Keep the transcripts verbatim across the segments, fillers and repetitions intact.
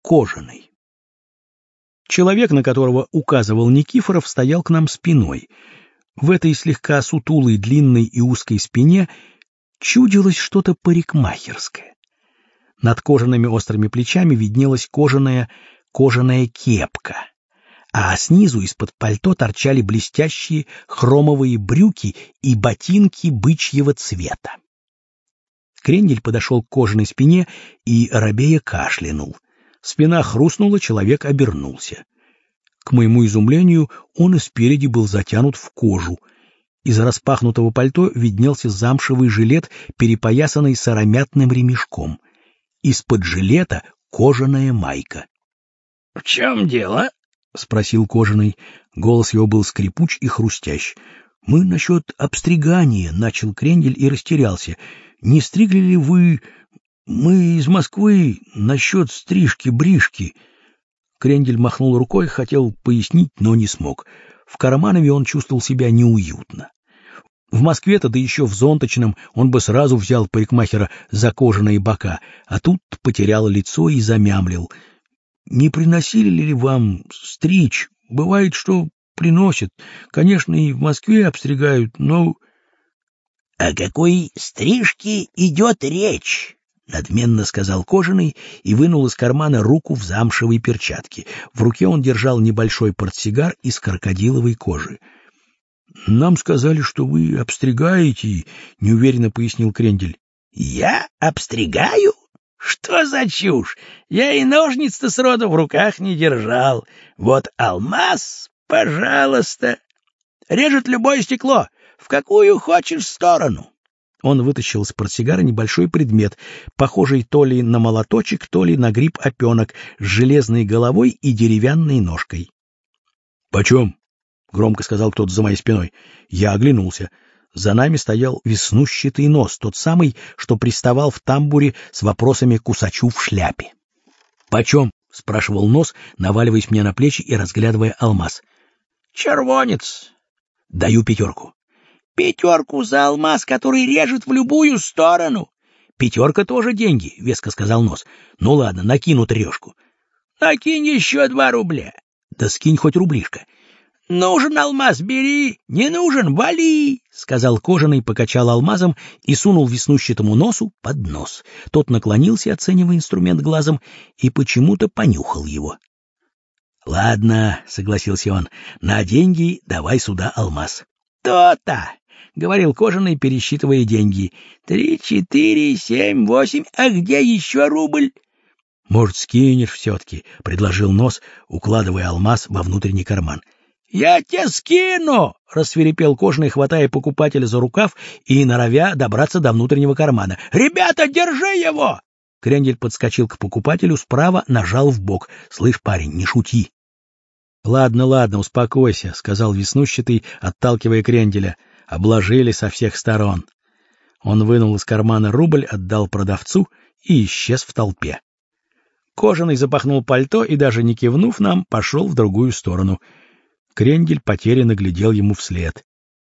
Кожаный. Человек, на которого указывал Никифоров, стоял к нам спиной. В этой слегка сутулой, длинной и узкой спине чудилось что-то парикмахерское. Над кожаными острыми плечами виднелась кожаная, кожаная кепка, а снизу из-под пальто торчали блестящие хромовые брюки и ботинки бычьего цвета. Крендель подошел к кожаной спине и робея кашлянул. Спина хрустнула, человек обернулся. К моему изумлению, он и спереди был затянут в кожу. Из распахнутого пальто виднелся замшевый жилет, перепоясанный сыромятным ремешком. Из-под жилета кожаная майка. — В чем дело? — спросил Кожаный. Голос его был скрипуч и хрустящ. — Мы насчет обстригания, — начал Крендель и растерялся. — Не стригли ли вы... Мы из Москвы насчет стрижки-брижки. Крендель махнул рукой, хотел пояснить, но не смог. В Карманове он чувствовал себя неуютно. В Москве-то, да еще в Зонточном, он бы сразу взял парикмахера за кожаные бока, а тут потерял лицо и замямлил. Не приносили ли вам стричь? Бывает, что приносят. Конечно, и в Москве обстригают, но... — О какой стрижке идет речь? — надменно сказал Кожаный и вынул из кармана руку в замшевой перчатке. В руке он держал небольшой портсигар из крокодиловой кожи. — Нам сказали, что вы обстригаете, — неуверенно пояснил Крендель. — Я обстригаю? Что за чушь? Я и ножниц-то сроду в руках не держал. Вот алмаз, пожалуйста. Режет любое стекло, в какую хочешь сторону. Он вытащил из портсигара небольшой предмет, похожий то ли на молоточек, то ли на гриб-опенок, с железной головой и деревянной ножкой. — Почем? — громко сказал кто-то за моей спиной. Я оглянулся. За нами стоял веснущатый нос, тот самый, что приставал в тамбуре с вопросами к усачу в шляпе. — Почем? — спрашивал нос, наваливаясь мне на плечи и разглядывая алмаз. — Червонец. — Даю пятерку. — Пятерку за алмаз, который режет в любую сторону. — Пятерка тоже деньги, — веско сказал нос. — Ну ладно, накину трешку. — Накинь еще два рубля. — Да скинь хоть рублишко. — Нужен алмаз, бери, не нужен, вали, — сказал Кожаный, покачал алмазом и сунул веснущатому носу под нос. Тот наклонился, оценивая инструмент глазом, и почему-то понюхал его. — Ладно, — согласился он, — на деньги давай сюда алмаз. То — То-то, — говорил Кожаный, пересчитывая деньги. — Три, четыре, семь, восемь, а где еще рубль? — Может, скинешь все-таки, — предложил нос, укладывая алмаз во внутренний карман. — Я тебе скину! — рассвирепел Кожаный, хватая покупателя за рукав и норовя добраться до внутреннего кармана. — Ребята, держи его! Крендель подскочил к покупателю справа, нажал в бок. — Слышь, парень, не шути. — Ладно, ладно, успокойся, — сказал веснущатый, отталкивая Кренделя. Обложили со всех сторон. Он вынул из кармана рубль, отдал продавцу и исчез в толпе. Кожаный запахнул пальто и, даже не кивнув нам, пошел в другую сторону. Крендель потерянно глядел ему вслед.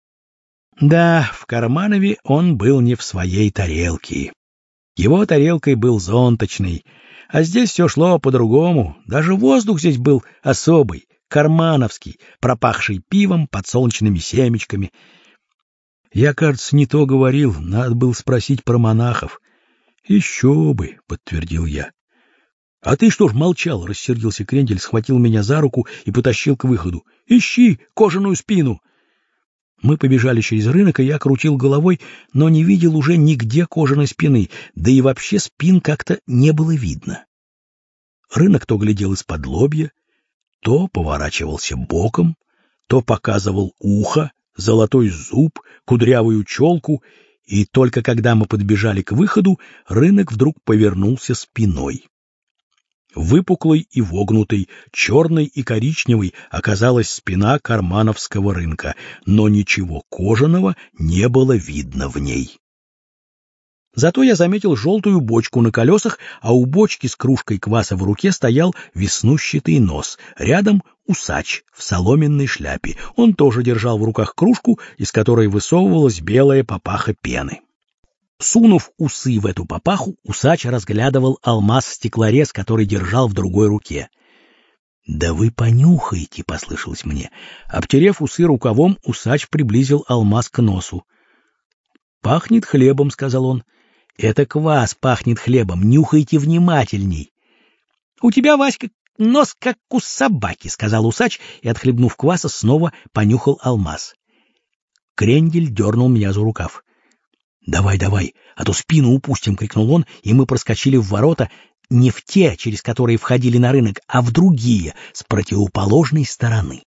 Да, в Карманове он был не в своей тарелке. Его тарелкой был Зонточный, а здесь все шло по-другому. Даже воздух здесь был особый, кармановский, пропахший пивом, подсолнечными семечками. Я, кажется, не то говорил, надо было спросить про монахов. — Еще бы, — подтвердил я. — А ты что ж молчал? — рассердился Крендель, схватил меня за руку и потащил к выходу. — Ищи кожаную спину! Мы побежали через рынок, и я крутил головой, но не видел уже нигде кожаной спины, да и вообще спин как-то не было видно. Рынок то глядел из-под лобья, то поворачивался боком, то показывал ухо, золотой зуб, кудрявую челку, и только когда мы подбежали к выходу, рынок вдруг повернулся спиной. Выпуклой и вогнутой, черной и коричневой оказалась спина кармановского рынка, но ничего кожаного не было видно в ней. Зато я заметил желтую бочку на колесах, а у бочки с кружкой кваса в руке стоял веснущатый нос, рядом усач в соломенной шляпе. Он тоже держал в руках кружку, из которой высовывалась белая папаха пены. Сунув усы в эту папаху, усач разглядывал алмаз-стеклорез, который держал в другой руке. «Да вы понюхайте», — послышалось мне. Обтерев усы рукавом, усач приблизил алмаз к носу. «Пахнет хлебом», — сказал он. «Это квас пахнет хлебом. Нюхайте внимательней». «У тебя, Васька, нос как у собаки», — сказал усач и, отхлебнув кваса, снова понюхал алмаз. Крендель дернул меня за рукав. «Давай, давай, а то спину упустим», — крикнул он, и мы проскочили в ворота, не в те, через которые входили на рынок, а в другие, с противоположной стороны.